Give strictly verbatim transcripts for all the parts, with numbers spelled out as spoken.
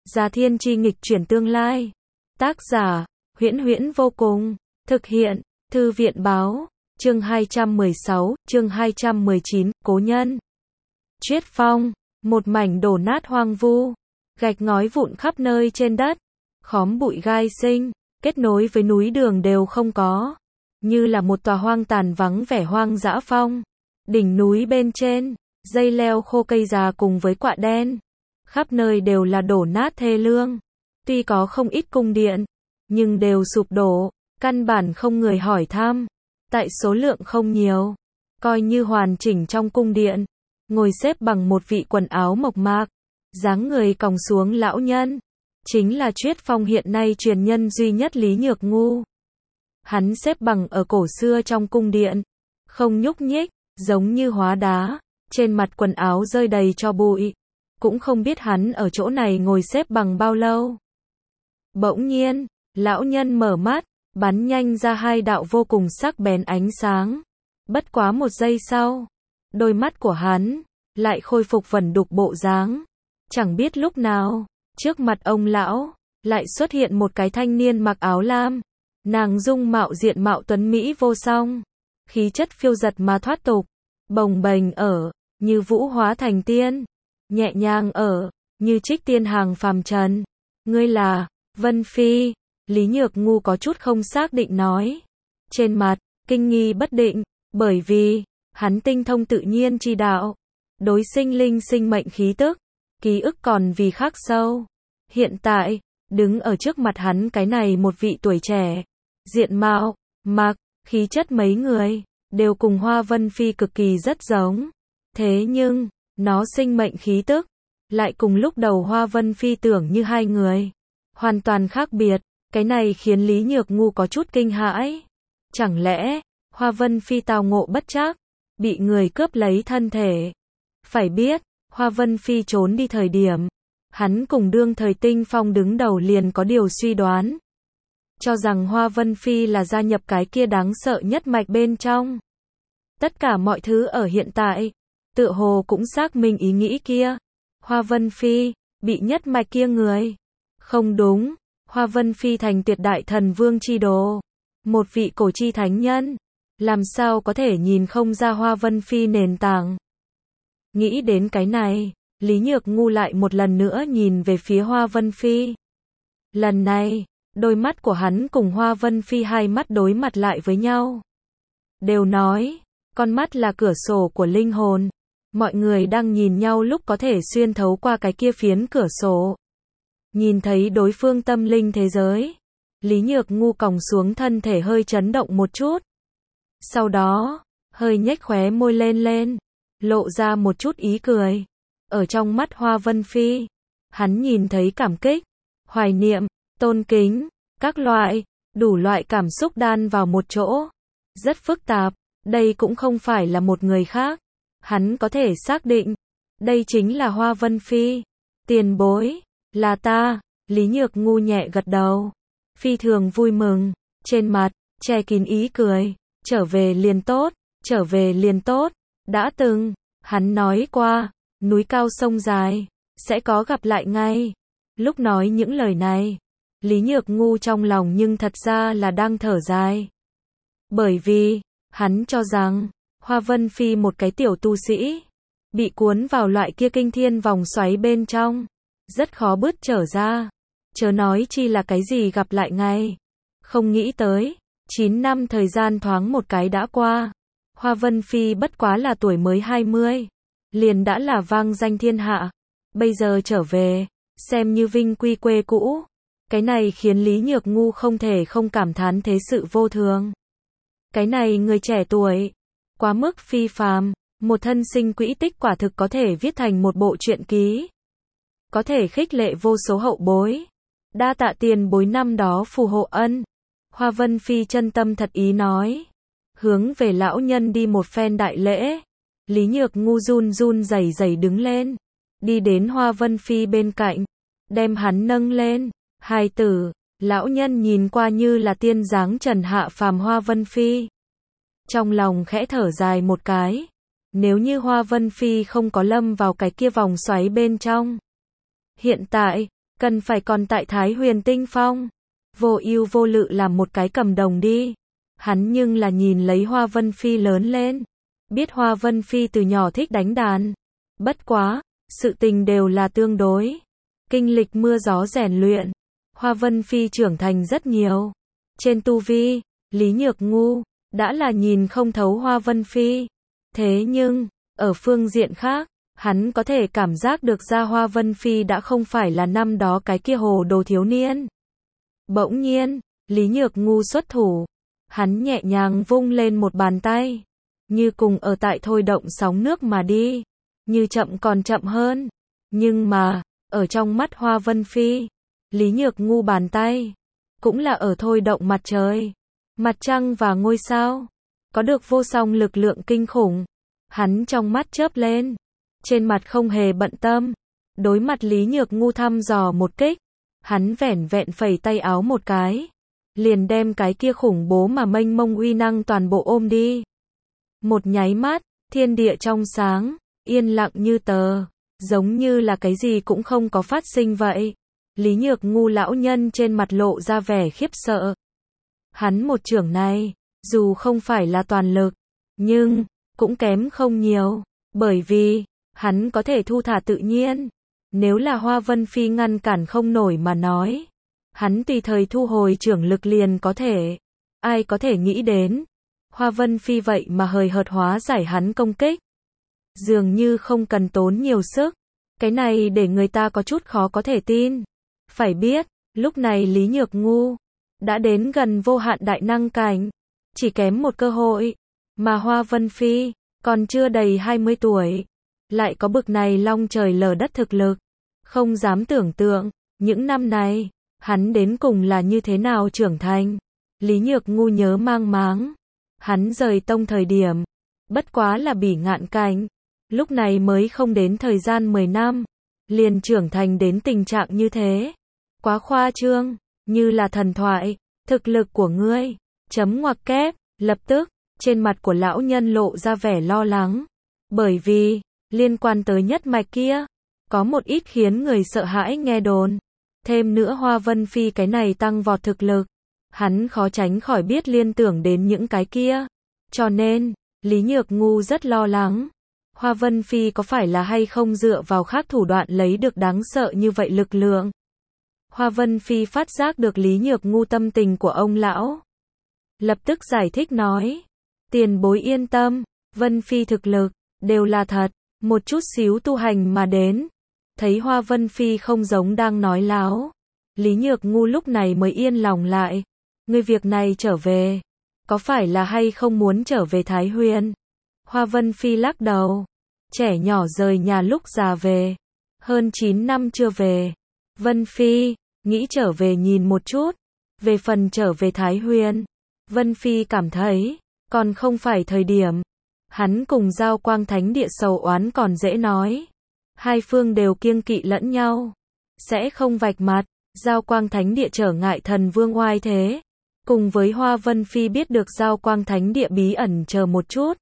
Già Thiên Chi nghịch chuyển tương lai. Tác giả, Huyễn Huyễn vô cùng. Thực hiện, Thư viện báo. Chương hai trăm mười sáu, chương hai trăm mười chín, Cố nhân. Triết Phong, một mảnh đổ nát hoang vu, gạch ngói vụn khắp nơi trên đất, khóm bụi gai sinh, kết nối với núi đường đều không có, như là một tòa hoang tàn vắng vẻ hoang dã phong. Đỉnh núi bên trên, dây leo khô cây già cùng với quạ đen, khắp nơi đều là đổ nát thê lương. Tuy có không ít cung điện, nhưng đều sụp đổ, căn bản không người hỏi thăm. Tại số lượng không nhiều, coi như hoàn chỉnh trong cung điện, ngồi xếp bằng một vị quần áo mộc mạc, dáng người còng xuống lão nhân, chính là Triết Phong hiện nay truyền nhân duy nhất Lý Nhược Ngu. Hắn xếp bằng ở cổ xưa trong cung điện, không nhúc nhích, giống như hóa đá, trên mặt quần áo rơi đầy tro bụi, cũng không biết hắn ở chỗ này ngồi xếp bằng bao lâu. Bỗng nhiên, lão nhân mở mắt, bắn nhanh ra hai đạo vô cùng sắc bén ánh sáng. Bất quá một giây sau, đôi mắt của hắn lại khôi phục vẩn đục bộ dáng. Chẳng biết lúc nào, trước mặt ông lão lại xuất hiện một cái thanh niên mặc áo lam. Nàng dung mạo diện mạo tuấn mỹ vô song, khí chất phiêu giật mà thoát tục, bồng bềnh ở, như vũ hóa thành tiên, nhẹ nhàng ở, như trích tiên hàng phàm trần. Ngươi là Vân Phi? Lý Nhược Ngu có chút không xác định nói. Trên mặt, kinh nghi bất định, bởi vì, hắn tinh thông tự nhiên chi đạo. Đối sinh linh sinh mệnh khí tức, ký ức còn vì khắc sâu. Hiện tại, đứng ở trước mặt hắn cái này một vị tuổi trẻ, diện mạo, mặc, khí chất mấy người, đều cùng Hoa Vân Phi cực kỳ rất giống. Thế nhưng, nó sinh mệnh khí tức, lại cùng lúc đầu Hoa Vân Phi tưởng như hai người. Hoàn toàn khác biệt. Cái này khiến Lý Nhược Ngu có chút kinh hãi. Chẳng lẽ, Hoa Vân Phi tào ngộ bất trắc, bị người cướp lấy thân thể? Phải biết, Hoa Vân Phi trốn đi thời điểm, hắn cùng đương thời Tinh Phong đứng đầu liền có điều suy đoán. Cho rằng Hoa Vân Phi là gia nhập cái kia đáng sợ nhất mạch bên trong. Tất cả mọi thứ ở hiện tại, tựa hồ cũng xác minh ý nghĩ kia. Hoa Vân Phi, bị nhất mạch kia người. Không đúng. Hoa Vân Phi thành tuyệt đại thần vương chi đồ, một vị cổ chi thánh nhân, làm sao có thể nhìn không ra Hoa Vân Phi nền tảng. Nghĩ đến cái này, Lý Nhược Ngu lại một lần nữa nhìn về phía Hoa Vân Phi. Lần này, đôi mắt của hắn cùng Hoa Vân Phi hai mắt đối mặt lại với nhau. Đều nói, con mắt là cửa sổ của linh hồn. Mọi người đang nhìn nhau lúc có thể xuyên thấu qua cái kia phiến cửa sổ, nhìn thấy đối phương tâm linh thế giới. Lý Nhược Ngu còng xuống thân thể hơi chấn động một chút. Sau đó, hơi nhếch khóe môi lên lên, lộ ra một chút ý cười. Ở trong mắt Hoa Vân Phi, hắn nhìn thấy cảm kích, hoài niệm, tôn kính, các loại, đủ loại cảm xúc đan vào một chỗ. Rất phức tạp, đây cũng không phải là một người khác. Hắn có thể xác định, đây chính là Hoa Vân Phi. Tiền bối. Là ta. Lý Nhược Ngu nhẹ gật đầu, phi thường vui mừng, trên mặt che kín ý cười. Trở về liền tốt, trở về liền tốt. Đã từng, hắn nói qua, núi cao sông dài, sẽ có gặp lại ngay. Lúc nói những lời này, Lý Nhược Ngu trong lòng nhưng thật ra là đang thở dài. Bởi vì, hắn cho rằng, Hoa Vân Phi một cái tiểu tu sĩ, bị cuốn vào loại kia kinh thiên vòng xoáy bên trong, rất khó bứt trở ra. Chớ nói chi là cái gì gặp lại ngay. Không nghĩ tới, chín năm thời gian thoáng một cái đã qua. Hoa Vân Phi bất quá là tuổi mới hai mươi, liền đã là vang danh thiên hạ. Bây giờ trở về, xem như vinh quy quê cũ. Cái này khiến Lý Nhược Ngu không thể không cảm thán thế sự vô thường. Cái này người trẻ tuổi, quá mức phi phàm, một thân sinh quỹ tích quả thực có thể viết thành một bộ truyện ký. Có thể khích lệ vô số hậu bối. Đa tạ tiền bối năm đó phù hộ ân. Hoa Vân Phi chân tâm thật ý nói. Hướng về lão nhân đi một phen đại lễ. Lý Nhược Ngu run run rẩy rẩy đứng lên, đi đến Hoa Vân Phi bên cạnh, đem hắn nâng lên. Hài tử. Lão nhân nhìn qua như là tiên dáng trần hạ phàm Hoa Vân Phi. Trong lòng khẽ thở dài một cái. Nếu như Hoa Vân Phi không có lâm vào cái kia vòng xoáy bên trong, hiện tại, cần phải còn tại Thái Huyền Tinh Phong. Vô ưu vô lự làm một cái cầm đồng đi. Hắn nhưng là nhìn lấy Hoa Vân Phi lớn lên. Biết Hoa Vân Phi từ nhỏ thích đánh đàn. Bất quá, sự tình đều là tương đối. Kinh lịch mưa gió rèn luyện. Hoa Vân Phi trưởng thành rất nhiều. Trên tu vi, Lý Nhược Ngu đã là nhìn không thấu Hoa Vân Phi. Thế nhưng, ở phương diện khác, hắn có thể cảm giác được ra Hoa Vân Phi đã không phải là năm đó cái kia hồ đồ thiếu niên. Bỗng nhiên, Lý Nhược Ngu xuất thủ. Hắn nhẹ nhàng vung lên một bàn tay. Như cùng ở tại thôi động sóng nước mà đi. Như chậm còn chậm hơn. Nhưng mà, ở trong mắt Hoa Vân Phi, Lý Nhược Ngu bàn tay cũng là ở thôi động mặt trời, mặt trăng và ngôi sao. Có được vô song lực lượng kinh khủng. Hắn trong mắt chớp lên. Trên mặt không hề bận tâm. Đối mặt Lý Nhược Ngu thăm dò một kích. Hắn vẻn vẹn phẩy tay áo một cái. Liền đem cái kia khủng bố mà mênh mông uy năng toàn bộ ôm đi. Một nháy mắt, thiên địa trong sáng, yên lặng như tờ. Giống như là cái gì cũng không có phát sinh vậy. Lý Nhược Ngu lão nhân trên mặt lộ ra vẻ khiếp sợ. Hắn một chưởng này, dù không phải là toàn lực, nhưng cũng kém không nhiều. Bởi vì, hắn có thể thu thả tự nhiên. Nếu là Hoa Vân Phi ngăn cản không nổi mà nói, hắn tùy thời thu hồi chưởng lực liền có thể. Ai có thể nghĩ đến, Hoa Vân Phi vậy mà hời hợt hóa giải hắn công kích. Dường như không cần tốn nhiều sức. Cái này để người ta có chút khó có thể tin. Phải biết, lúc này Lý Nhược Ngu đã đến gần vô hạn đại năng cảnh. Chỉ kém một cơ hội. Mà Hoa Vân Phi còn chưa đầy hai mươi tuổi. Lại có bực này long trời lở đất thực lực. Không dám tưởng tượng, những năm này, hắn đến cùng là như thế nào trưởng thành. Lý Nhược Ngu nhớ mang máng. Hắn rời tông thời điểm. Bất quá là bỉ ngạn cảnh. Lúc này mới không đến thời gian mười năm. Liền trưởng thành đến tình trạng như thế. Quá khoa trương, như là thần thoại. Thực lực của ngươi. Chấm ngoặc kép, lập tức, trên mặt của lão nhân lộ ra vẻ lo lắng. Bởi vì, liên quan tới nhất mạch kia, có một ít khiến người sợ hãi nghe đồn. Thêm nữa Hoa Vân Phi cái này tăng vọt thực lực. Hắn khó tránh khỏi biết liên tưởng đến những cái kia. Cho nên, Lý Nhược Ngu rất lo lắng. Hoa Vân Phi có phải là hay không dựa vào khác thủ đoạn lấy được đáng sợ như vậy lực lượng. Hoa Vân Phi phát giác được Lý Nhược Ngu tâm tình của ông lão. Lập tức giải thích nói. Tiền bối yên tâm, Vân Phi thực lực, đều là thật, một chút xíu tu hành mà đến. Thấy Hoa Vân Phi không giống đang nói láo. Lý Nhược Ngu lúc này mới yên lòng lại. Ngươi việc này trở về, có phải là hay không muốn trở về Thái Huyền? Hoa Vân Phi lắc đầu. Trẻ nhỏ rời nhà lúc già về. Hơn chín năm chưa về. Vân Phi, nghĩ trở về nhìn một chút. Về phần trở về Thái Huyền, Vân Phi cảm thấy, còn không phải thời điểm. Hắn cùng Giao Quang Thánh Địa sầu oán còn dễ nói. Hai phương đều kiêng kỵ lẫn nhau. Sẽ không vạch mặt. Giao Quang Thánh Địa trở ngại thần vương oai thế. Cùng với Hoa Vân Phi biết được Giao Quang Thánh Địa bí ẩn chờ một chút.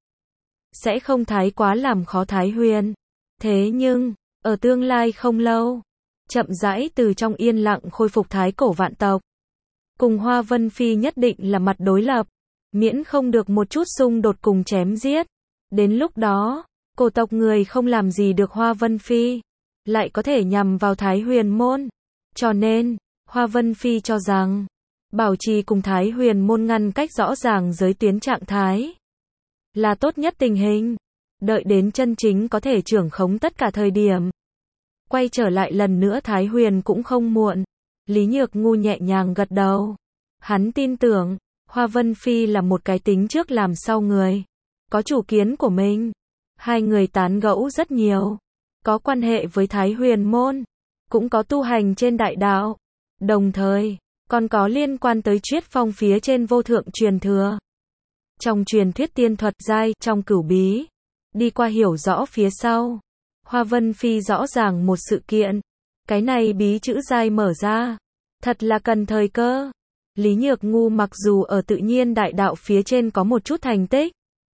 Sẽ không thái quá làm khó Thái Huyền. Thế nhưng, ở tương lai không lâu, chậm rãi từ trong yên lặng khôi phục thái cổ vạn tộc. Cùng Hoa Vân Phi nhất định là mặt đối lập. Miễn không được một chút xung đột cùng chém giết. Đến lúc đó, cổ tộc người không làm gì được Hoa Vân Phi. Lại có thể nhằm vào Thái Huyền môn. Cho nên, Hoa Vân Phi cho rằng, bảo trì cùng Thái Huyền môn ngăn cách rõ ràng giới tuyến trạng thái. Là tốt nhất tình hình. Đợi đến chân chính có thể trưởng khống tất cả thời điểm. Quay trở lại lần nữa Thái Huyền cũng không muộn. Lý Nhược Ngu nhẹ nhàng gật đầu. Hắn tin tưởng, Hoa Vân Phi là một cái tính trước làm sau người. Có chủ kiến của mình. Hai người tán gẫu rất nhiều. Có quan hệ với Thái Huyền môn. Cũng có tu hành trên đại đạo. Đồng thời, còn có liên quan tới Triết Phong phía trên vô thượng truyền thừa. Trong truyền thuyết tiên thuật giai, trong cửu bí. Đi qua hiểu rõ phía sau. Hoa Vân Phi rõ ràng một sự kiện. Cái này bí chữ giai mở ra. Thật là cần thời cơ. Lý Nhược Ngu mặc dù ở tự nhiên đại đạo phía trên có một chút thành tích.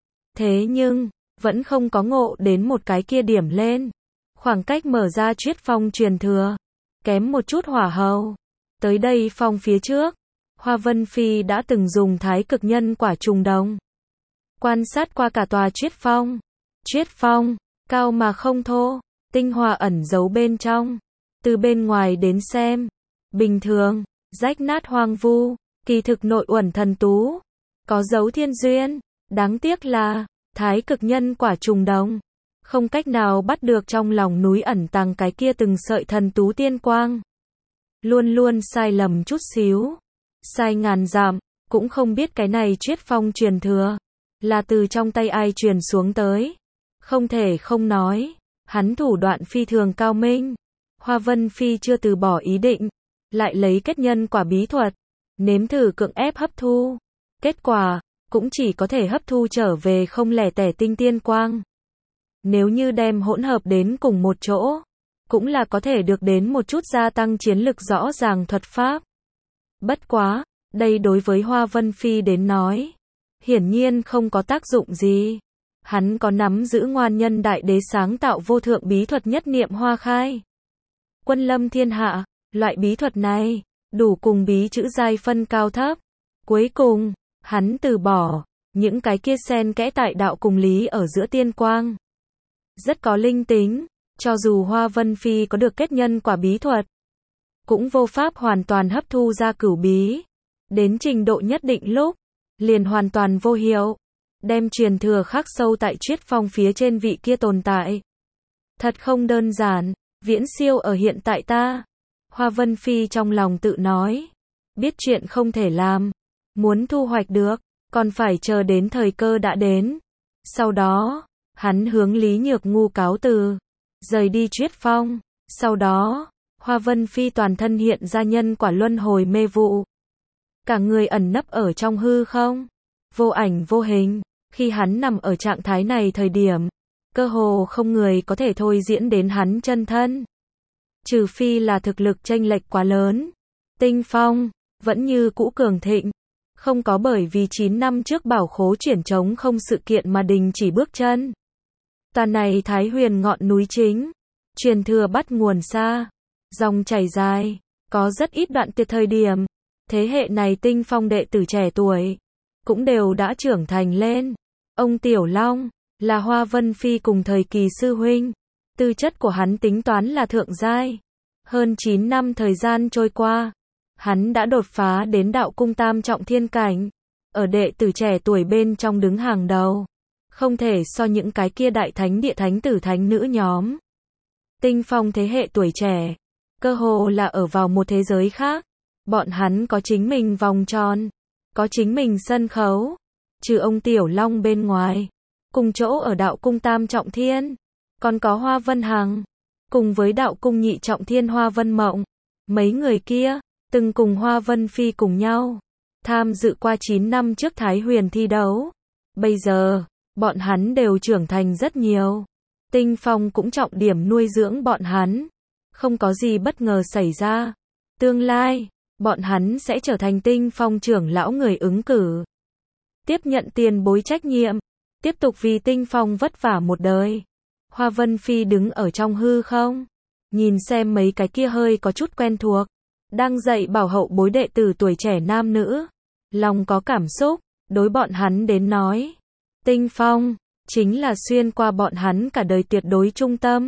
Thế nhưng, vẫn không có ngộ đến một cái kia điểm lên. Khoảng cách mở ra Triết Phong truyền thừa. kém một chút hỏa hầu. Tới đây phong phía trước, Hoa Vân Phi đã từng dùng thái cực nhân quả trùng đồng. Quan sát qua cả tòa Triết Phong. Triết Phong, cao mà không thô, tinh hoa ẩn giấu bên trong. Từ bên ngoài đến xem, bình thường, rách nát hoang vu, kỳ thực nội uẩn thần tú, có dấu thiên duyên. Đáng tiếc là, thái cực nhân quả trùng đồng, không cách nào bắt được trong lòng núi ẩn tàng cái kia từng sợi thần tú tiên quang. Luôn luôn sai lầm chút xíu, sai ngàn dặm, cũng không biết cái này Triết Phong truyền thừa, là từ trong tay ai truyền xuống tới. Không thể không nói, hắn thủ đoạn phi thường cao minh. Hoa Vân Phi chưa từ bỏ ý định, lại lấy kết nhân quả bí thuật, nếm thử cưỡng ép hấp thu. Kết quả, cũng chỉ có thể hấp thu trở về không lẻ tẻ tinh tiên quang. Nếu như đem hỗn hợp đến cùng một chỗ, cũng là có thể được đến một chút gia tăng chiến lực rõ ràng thuật pháp. Bất quá, đây đối với Hoa Vân Phi đến nói, hiển nhiên không có tác dụng gì. Hắn có nắm giữ ngoan nhân đại đế sáng tạo vô thượng bí thuật nhất niệm hoa khai. Quân lâm thiên hạ, loại bí thuật này, đủ cùng bí chữ giai phân cao thấp. Cuối cùng, hắn từ bỏ, những cái kia xen kẽ tại đạo cùng lý ở giữa tiên quang. Rất có linh tính, cho dù Hoa Vân Phi có được kết nhân quả bí thuật, cũng vô pháp hoàn toàn hấp thu ra cửu bí. Đến trình độ nhất định lúc, liền hoàn toàn vô hiệu, đem truyền thừa khắc sâu tại Triết Phong phía trên vị kia tồn tại. Thật không đơn giản, viễn siêu ở hiện tại ta. Hoa Vân Phi trong lòng tự nói, biết chuyện không thể làm, muốn thu hoạch được, còn phải chờ đến thời cơ đã đến. Sau đó, hắn hướng Lý Nhược Ngu cáo từ, rời đi Triết Phong. Sau đó, Hoa Vân Phi toàn thân hiện ra nhân quả luân hồi mê vụ. Cả người ẩn nấp ở trong hư không, vô ảnh vô hình. Khi hắn nằm ở trạng thái này thời điểm, cơ hồ không người có thể thôi diễn đến hắn chân thân. Trừ phi là thực lực chênh lệch quá lớn. Tinh Phong, vẫn như cũ cường thịnh. Không có bởi vì chín năm trước bảo khố chuyển trống không sự kiện mà đình chỉ bước chân. Tòa này Thái Huyền ngọn núi chính, truyền thừa bắt nguồn xa, dòng chảy dài, có rất ít đoạn tuyệt thời điểm. Thế hệ này Tinh Phong đệ tử trẻ tuổi, cũng đều đã trưởng thành lên. Ông Tiểu Long, là Hoa Vân Phi cùng thời kỳ sư huynh. Tư chất của hắn tính toán là thượng giai. Hơn chín năm thời gian trôi qua, hắn đã đột phá đến đạo cung tam trọng thiên cảnh. Ở đệ tử trẻ tuổi bên trong đứng hàng đầu. Không thể so những cái kia đại thánh địa thánh tử thánh nữ nhóm. Tinh Phong thế hệ tuổi trẻ, cơ hồ là ở vào một thế giới khác. Bọn hắn có chính mình vòng tròn, có chính mình sân khấu. Trừ ông Tiểu Long bên ngoài, cùng chỗ ở đạo cung tam trọng thiên, còn có Hoa Vân Hằng, cùng với đạo cung nhị trọng thiên Hoa Vân Mộng. Mấy người kia, từng cùng Hoa Vân Phi cùng nhau, tham dự qua chín năm trước Thái Huyền thi đấu. Bây giờ, bọn hắn đều trưởng thành rất nhiều. Tinh Phong cũng trọng điểm nuôi dưỡng bọn hắn. Không có gì bất ngờ xảy ra. Tương lai, bọn hắn sẽ trở thành Tinh Phong trưởng lão người ứng cử. Tiếp nhận tiền bối trách nhiệm, tiếp tục vì Tinh Phong vất vả một đời. Hoa Vân Phi đứng ở trong hư không, nhìn xem mấy cái kia hơi có chút quen thuộc, đang dạy bảo hậu bối đệ tử tuổi trẻ nam nữ. Lòng có cảm xúc, đối bọn hắn đến nói. Tinh Phong, chính là xuyên qua bọn hắn cả đời tuyệt đối trung tâm.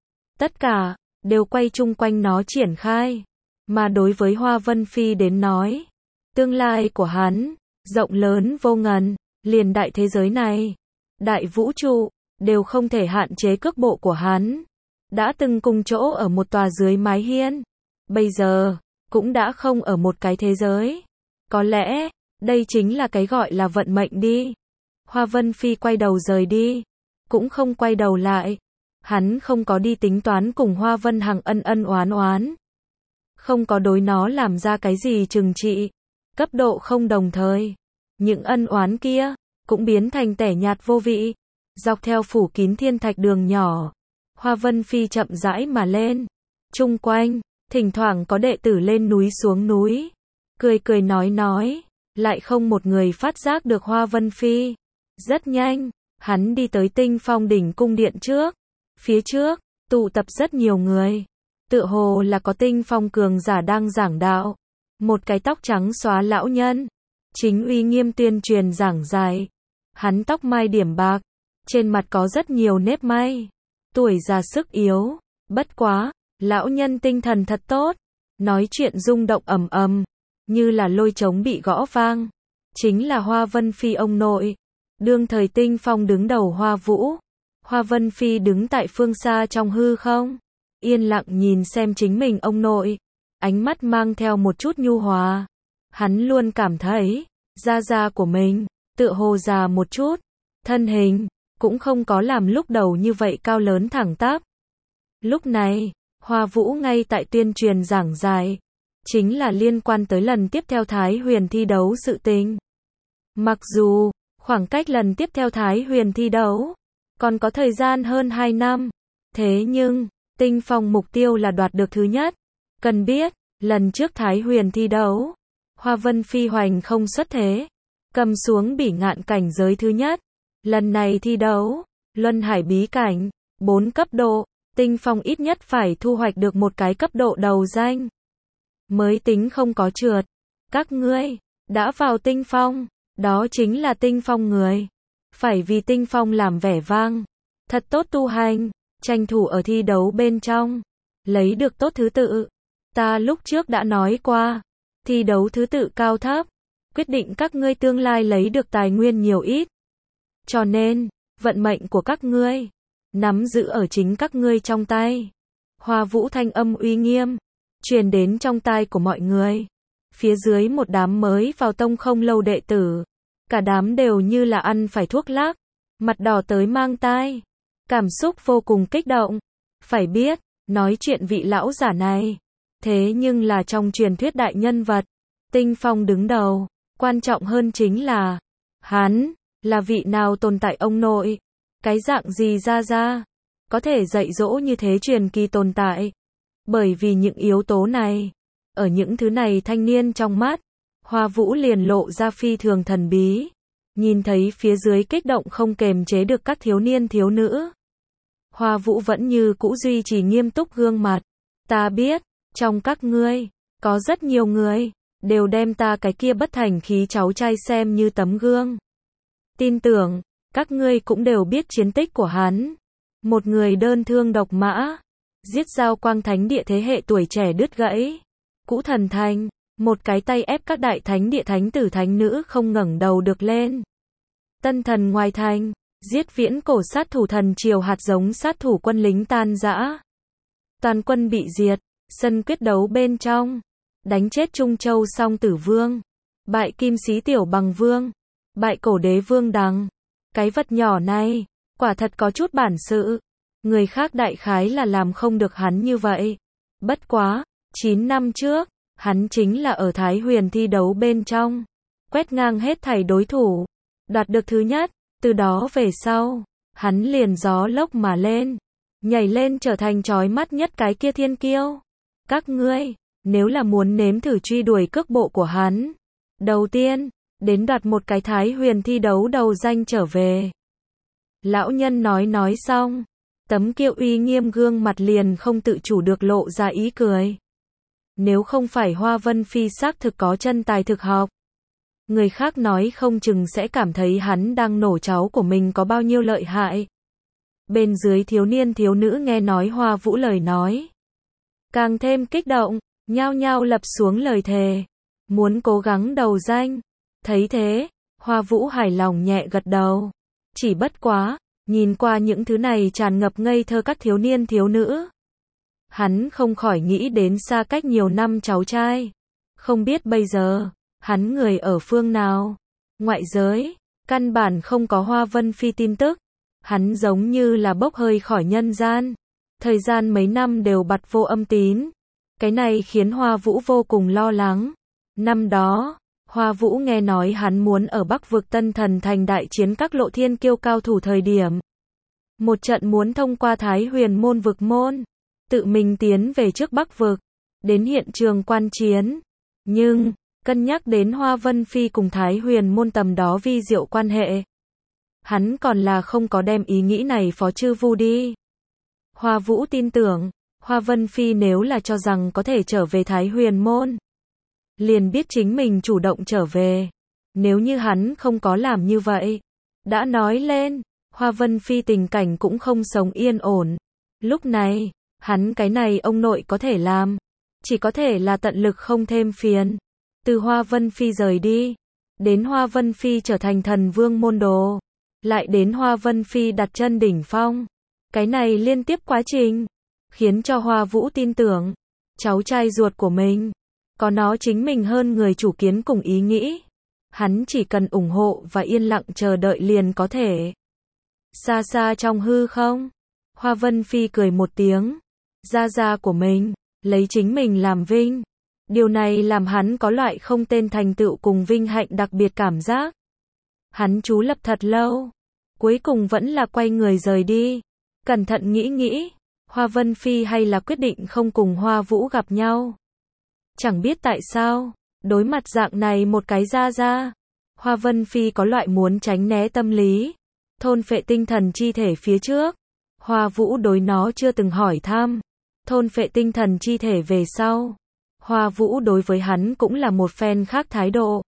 Tất cả, đều quay chung quanh nó triển khai. Mà đối với Hoa Vân Phi đến nói, tương lai của hắn, rộng lớn vô ngần, liền đại thế giới này, đại vũ trụ, đều không thể hạn chế cước bộ của hắn. Đã từng cùng chỗ ở một tòa dưới mái hiên, bây giờ, cũng đã không ở một cái thế giới. Có lẽ, đây chính là cái gọi là vận mệnh đi. Hoa Vân Phi quay đầu rời đi, cũng không quay đầu lại. Hắn không có đi tính toán cùng Hoa Vân Hằng ân ân oán oán. Không có đối nó làm ra cái gì trừng trị. Cấp độ không đồng thời. Những ân oán kia, cũng biến thành tẻ nhạt vô vị. Dọc theo phủ kín thiên thạch đường nhỏ, Hoa Vân Phi chậm rãi mà lên. Chung quanh, thỉnh thoảng có đệ tử lên núi xuống núi. Cười cười nói nói, lại không một người phát giác được Hoa Vân Phi. Rất nhanh, hắn đi tới Tinh Phong đỉnh cung điện trước. Phía trước, tụ tập rất nhiều người. tựa hồ là có tinh phong cường giả đang giảng đạo. Một cái tóc trắng xóa lão nhân, chính uy nghiêm tuyên truyền giảng giải. Hắn tóc mai điểm bạc, trên mặt có rất nhiều nếp may, tuổi già sức yếu, bất quá, lão nhân tinh thần thật tốt, nói chuyện rung động ầm ầm, như là lôi trống bị gõ vang. Chính là Hoa Vân Phi ông nội. Đương thời tinh phong đứng đầu Hoa Vũ, Hoa Vân Phi đứng tại phương xa trong hư không, yên lặng nhìn xem chính mình ông nội, ánh mắt mang theo một chút nhu hòa. Hắn luôn cảm thấy, gia gia của mình, tựa hồ già một chút, thân hình, cũng không có làm lúc đầu như vậy cao lớn thẳng tắp. Lúc này, Hoa Vũ ngay tại tuyên truyền giảng giải, chính là liên quan tới lần tiếp theo Thái Huyền thi đấu sự tình. Mặc dù, khoảng cách lần tiếp theo Thái Huyền thi đấu, còn có thời gian hơn hai năm, thế nhưng, tinh phong mục tiêu là đoạt được thứ nhất. Cần biết, lần trước Thái Huyền thi đấu, Hoa Vân Phi hoành không xuất thế, cầm xuống bỉ ngạn cảnh giới thứ nhất. Lần này thi đấu, Luân Hải bí cảnh, bốn cấp độ, tinh phong ít nhất phải thu hoạch được một cái cấp độ đầu danh, mới tính không có trượt. Các ngươi, đã vào tinh phong, đó chính là tinh phong người. Phải vì tinh phong làm vẻ vang, thật tốt tu hành, tranh thủ ở thi đấu bên trong, lấy được tốt thứ tự. Ta lúc trước đã nói qua, thi đấu thứ tự cao thấp, quyết định các ngươi tương lai lấy được tài nguyên nhiều ít. Cho nên, vận mệnh của các ngươi, nắm giữ ở chính các ngươi trong tay. Hoa Vũ thanh âm uy nghiêm, truyền đến trong tai của mọi người. Phía dưới một đám mới vào tông không lâu đệ tử, cả đám đều như là ăn phải thuốc lắc, mặt đỏ tới mang tai, cảm xúc vô cùng kích động. Phải biết, nói chuyện vị lão giả này, thế nhưng là trong truyền thuyết đại nhân vật, tinh phong đứng đầu, quan trọng hơn chính là, hắn, là vị nào tồn tại ông nội, cái dạng gì ra ra, có thể dạy dỗ như thế truyền kỳ tồn tại. Bởi vì những yếu tố này, ở những thứ này thanh niên trong mắt, Hoa Vũ liền lộ ra phi thường thần bí. Nhìn thấy phía dưới kích động không kềm chế được các thiếu niên thiếu nữ, Hoa Vũ vẫn như cũ duy trì nghiêm túc gương mặt. Ta biết, trong các ngươi, có rất nhiều người, đều đem ta cái kia bất thành khí cháu trai xem như tấm gương. Tin tưởng, các ngươi cũng đều biết chiến tích của hắn. Một người đơn thương độc mã, giết Giao Quang Thánh Địa thế hệ tuổi trẻ đứt gãy. Cũ Thần Thành, một cái tay ép các đại thánh địa thánh tử thánh nữ không ngẩng đầu được lên. Tân Thần ngoài thành, giết viễn cổ sát thủ thần triều hạt giống sát thủ quân lính tan rã. Toàn quân bị diệt, sân quyết đấu bên trong, đánh chết Trung Châu Song Tử Vương, bại Kim Sĩ Tiểu Bằng Vương, bại Cổ Đế Vương Đằng. Cái vật nhỏ này, quả thật có chút bản sự. Người khác đại khái là làm không được hắn như vậy. Bất quá, chín năm trước, hắn chính là ở Thái Huyền thi đấu bên trong, quét ngang hết thảy đối thủ, đoạt được thứ nhất. Từ đó về sau, hắn liền gió lốc mà lên, nhảy lên trở thành chói mắt nhất cái kia thiên kiêu. Các ngươi, nếu là muốn nếm thử truy đuổi cước bộ của hắn, đầu tiên, đến đoạt một cái Thái Huyền thi đấu đầu danh trở về. Lão nhân nói nói xong, tấm kia uy nghiêm gương mặt liền không tự chủ được lộ ra ý cười. Nếu không phải Hoa Vân Phi xác thực có chân tài thực học, người khác nói không chừng sẽ cảm thấy hắn đang nổ cháu của mình có bao nhiêu lợi hại. Bên dưới thiếu niên thiếu nữ nghe nói Hoa Vũ lời nói, càng thêm kích động, nhao nhao lập xuống lời thề, muốn cố gắng đầu danh. Thấy thế, Hoa Vũ hài lòng nhẹ gật đầu. Chỉ bất quá, nhìn qua những thứ này tràn ngập ngây thơ các thiếu niên thiếu nữ, hắn không khỏi nghĩ đến xa cách nhiều năm cháu trai. Không biết bây giờ, hắn người ở phương nào? Ngoại giới, căn bản không có Hoa Vân Phi tin tức. Hắn giống như là bốc hơi khỏi nhân gian. Thời gian mấy năm đều bặt vô âm tín. Cái này khiến Hoa Vũ vô cùng lo lắng. Năm đó, Hoa Vũ nghe nói hắn muốn ở Bắc vực Tân Thần Thành đại chiến các lộ thiên kiêu cao thủ thời điểm. Một trận muốn thông qua Thái Huyền môn vực môn, tự mình tiến về trước Bắc vực, đến hiện trường quan chiến. Nhưng, cân nhắc đến Hoa Vân Phi cùng Thái Huyền môn tầm đó vi diệu quan hệ, hắn còn là không có đem ý nghĩ này phó chư vu đi. Hoa Vũ tin tưởng, Hoa Vân Phi nếu là cho rằng có thể trở về Thái Huyền Môn, liền biết chính mình chủ động trở về. Nếu như hắn không có làm như vậy, đã nói lên, Hoa Vân Phi tình cảnh cũng không sống yên ổn. Lúc này, hắn cái này ông nội có thể làm, chỉ có thể là tận lực không thêm phiền. Từ Hoa Vân Phi rời đi, đến Hoa Vân Phi trở thành thần vương môn đồ, lại đến Hoa Vân Phi đặt chân đỉnh phong. Cái này liên tiếp quá trình, khiến cho Hoa Vũ tin tưởng, cháu trai ruột của mình, có nó chính mình hơn người chủ kiến cùng ý nghĩ. Hắn chỉ cần ủng hộ và yên lặng chờ đợi liền có thể. Xa xa trong hư không, Hoa Vân Phi cười một tiếng, gia gia của mình, lấy chính mình làm vinh. Điều này làm hắn có loại không tên thành tựu cùng vinh hạnh đặc biệt cảm giác. Hắn chú lập thật lâu, cuối cùng vẫn là quay người rời đi. Cẩn thận nghĩ nghĩ, Hoa Vân Phi hay là quyết định không cùng Hoa Vũ gặp nhau. Chẳng biết tại sao, đối mặt dạng này một cái gia gia, Hoa Vân Phi có loại muốn tránh né tâm lý. Thôn phệ tinh thần chi thể phía trước, Hoa Vũ đối nó chưa từng hỏi thăm. Thôn phệ tinh thần chi thể về sau, Hoa Vũ đối với hắn cũng là một phen khác thái độ.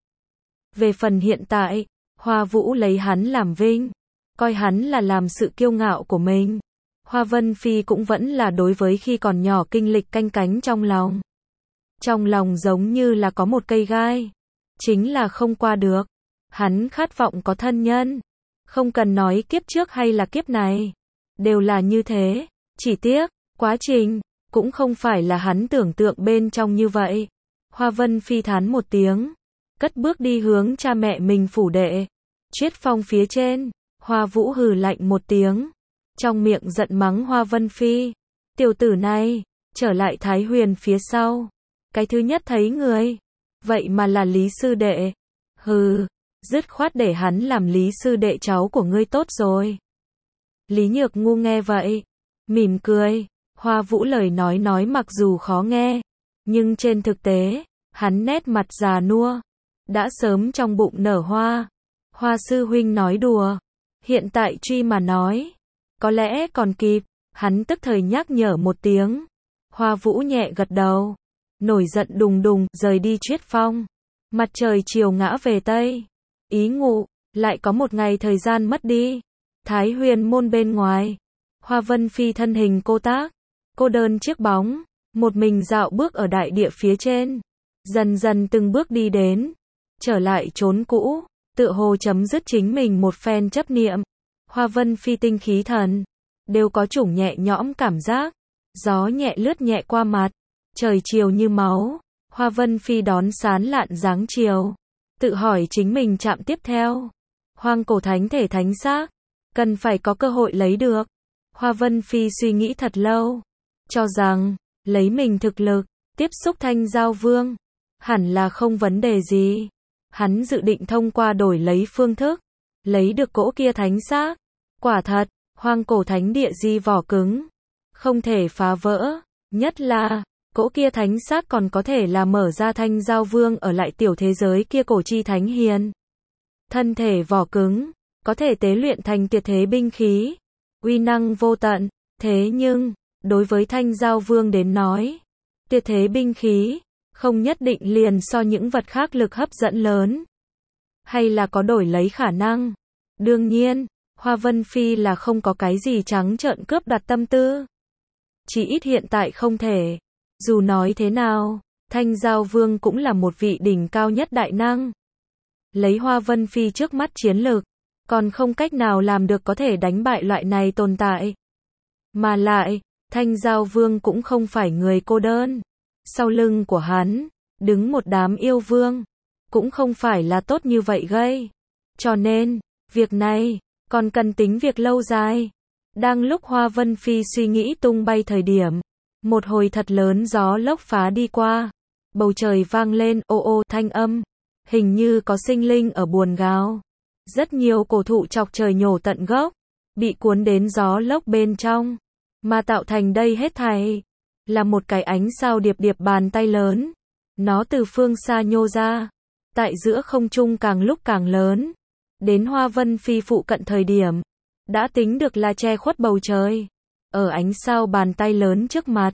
Về phần hiện tại, Hoa Vũ lấy hắn làm vinh, coi hắn là làm sự kiêu ngạo của mình. Hoa Vân Phi cũng vẫn là đối với khi còn nhỏ kinh lịch canh cánh trong lòng. Trong lòng giống như là có một cây gai, chính là không qua được. Hắn khát vọng có thân nhân, không cần nói kiếp trước hay là kiếp này, đều là như thế, chỉ tiếc, quá trình, cũng không phải là hắn tưởng tượng bên trong như vậy. Hoa Vân Phi thán một tiếng, cất bước đi hướng cha mẹ mình phủ đệ. Triết phong phía trên, Hoa Vũ hừ lạnh một tiếng, trong miệng giận mắng Hoa Vân Phi. Tiểu tử này, trở lại Thái Huyền phía sau, cái thứ nhất thấy người, vậy mà là Lý sư đệ. Hừ, dứt khoát để hắn làm Lý sư đệ cháu của ngươi tốt rồi. Lý Nhược Ngu nghe vậy, mỉm cười. Hoa Vũ lời nói nói mặc dù khó nghe, nhưng trên thực tế, hắn nét mặt già nua, đã sớm trong bụng nở hoa. Hoa sư huynh nói đùa, hiện tại truy mà nói, có lẽ còn kịp. Hắn tức thời nhắc nhở một tiếng. Hoa Vũ nhẹ gật đầu, nổi giận đùng đùng rời đi Triết phong. Mặt trời chiều ngã về tây, ý ngụ, lại có một ngày thời gian mất đi. Thái Huyền Môn bên ngoài, Hoa Vân Phi thân hình cô tác, cô đơn chiếc bóng, một mình dạo bước ở đại địa phía trên, dần dần từng bước đi đến, trở lại chốn cũ, tựa hồ chấm dứt chính mình một phen chấp niệm. Hoa Vân Phi tinh khí thần, đều có chủng nhẹ nhõm cảm giác, gió nhẹ lướt nhẹ qua mặt, trời chiều như máu. Hoa Vân Phi đón sán lạn dáng chiều, tự hỏi chính mình chạm tiếp theo. Hoang cổ thánh thể thánh xác, cần phải có cơ hội lấy được. Hoa Vân Phi suy nghĩ thật lâu, cho rằng, lấy mình thực lực, tiếp xúc Thanh Giao Vương, hẳn là không vấn đề gì. Hắn dự định thông qua đổi lấy phương thức, lấy được cỗ kia thánh xác. Quả thật, hoang cổ thánh địa di vỏ cứng, không thể phá vỡ, nhất là, cỗ kia thánh xác còn có thể là mở ra Thanh Giao Vương ở lại tiểu thế giới kia cổ chi thánh hiền. Thân thể vỏ cứng, có thể tế luyện thành tuyệt thế binh khí, uy năng vô tận. Thế nhưng, đối với Thanh Giao Vương đến nói, tuyệt thế binh khí, không nhất định liền so những vật khác lực hấp dẫn lớn, hay là có đổi lấy khả năng. Đương nhiên, Hoa Vân Phi là không có cái gì trắng trợn cướp đoạt tâm tư. Chỉ ít hiện tại không thể. Dù nói thế nào, Thanh Giao Vương cũng là một vị đỉnh cao nhất đại năng. Lấy Hoa Vân Phi trước mắt chiến lược, còn không cách nào làm được có thể đánh bại loại này tồn tại. Mà lại, Thanh Giao Vương cũng không phải người cô đơn. Sau lưng của hắn, đứng một đám yêu vương, cũng không phải là tốt như vậy gây. Cho nên, việc này, còn cần tính việc lâu dài. Đang lúc Hoa Vân Phi suy nghĩ tung bay thời điểm, một hồi thật lớn gió lốc phá đi qua, bầu trời vang lên ô ô thanh âm, hình như có sinh linh ở buồn gào. Rất nhiều cổ thụ chọc trời nhổ tận gốc, bị cuốn đến gió lốc bên trong, mà tạo thành đây hết thảy là một cái ánh sao điệp điệp bàn tay lớn. Nó từ phương xa nhô ra, tại giữa không trung càng lúc càng lớn, đến Hoa Vân Phi phụ cận thời điểm, đã tính được là che khuất bầu trời. Ở ánh sao bàn tay lớn trước mặt,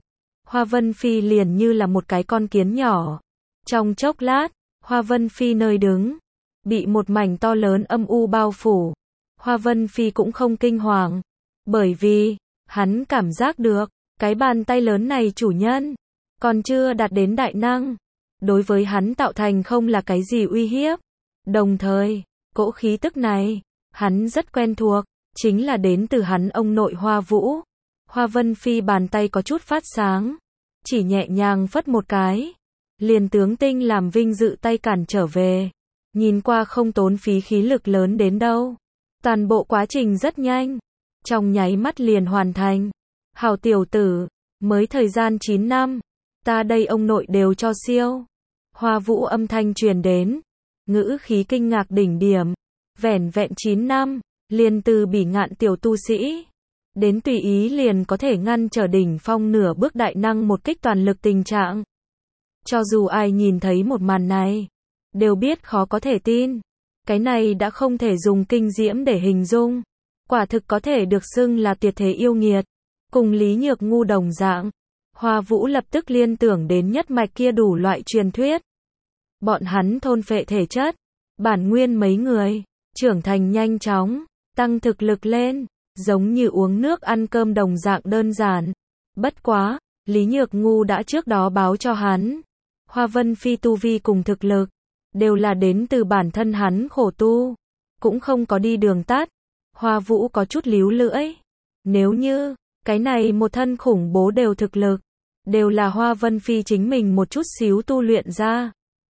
Hoa Vân Phi liền như là một cái con kiến nhỏ. Trong chốc lát, Hoa Vân Phi nơi đứng, bị một mảnh to lớn âm u bao phủ. Hoa Vân Phi cũng không kinh hoàng, bởi vì, hắn cảm giác được, cái bàn tay lớn này chủ nhân, còn chưa đạt đến đại năng. Đối với hắn tạo thành không là cái gì uy hiếp. Đồng thời, cỗ khí tức này, hắn rất quen thuộc, chính là đến từ hắn ông nội Hoa Vũ. Hoa Vân Phi bàn tay có chút phát sáng, chỉ nhẹ nhàng phất một cái, liền tướng tinh làm vinh dự tay cản trở về. Nhìn qua không tốn phí khí lực lớn đến đâu. Toàn bộ quá trình rất nhanh, trong nháy mắt liền hoàn thành. Hảo tiểu tử, mới thời gian chín năm, ta đây ông nội đều cho siêu. Hoa Vũ âm thanh truyền đến, ngữ khí kinh ngạc đỉnh điểm. Vẻn vẹn chín năm, liền từ bỉ ngạn tiểu tu sĩ, đến tùy ý liền có thể ngăn trở đỉnh phong nửa bước đại năng một kích toàn lực tình trạng. Cho dù ai nhìn thấy một màn này, đều biết khó có thể tin. Cái này đã không thể dùng kinh diễm để hình dung. Quả thực có thể được xưng là tuyệt thế yêu nghiệt. Cùng Lý Nhược Ngu đồng dạng, Hoa Vũ lập tức liên tưởng đến nhất mạch kia đủ loại truyền thuyết. Bọn hắn thôn phệ thể chất, bản nguyên mấy người, trưởng thành nhanh chóng, tăng thực lực lên, giống như uống nước ăn cơm đồng dạng đơn giản. Bất quá, Lý Nhược Ngu đã trước đó báo cho hắn, Hoa Vân Phi tu vi cùng thực lực, đều là đến từ bản thân hắn khổ tu, cũng không có đi đường tắt. Hoa Vũ có chút líu lưỡi. Nếu như, cái này một thân khủng bố đều thực lực, đều là Hoa Vân Phi chính mình một chút xíu tu luyện ra.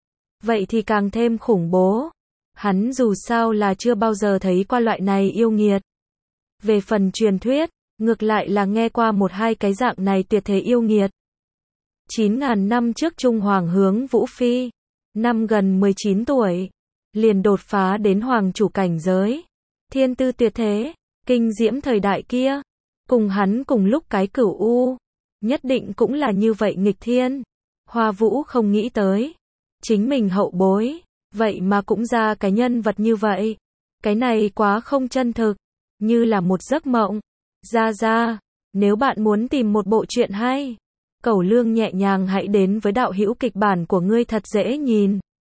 Vậy thì càng thêm khủng bố. Hắn dù sao là chưa bao giờ thấy qua loại này yêu nghiệt. Về phần truyền thuyết, ngược lại là nghe qua một hai cái dạng này tuyệt thế yêu nghiệt. chín ngàn năm trước Trung Hoàng hướng Vũ Phi, năm gần mười chín tuổi, liền đột phá đến hoàng chủ cảnh giới. Thiên tư tuyệt thế, kinh diễm thời đại kia, cùng hắn cùng lúc cái cửu u, nhất định cũng là như vậy nghịch thiên. Hoa Vũ không nghĩ tới, chính mình hậu bối, vậy mà cũng ra cái nhân vật như vậy. Cái này quá không chân thực, như là một giấc mộng. Ra ra, nếu bạn muốn tìm một bộ truyện hay, Cẩu Lương nhẹ nhàng hãy đến với đạo hữu kịch bản của ngươi thật dễ nhìn.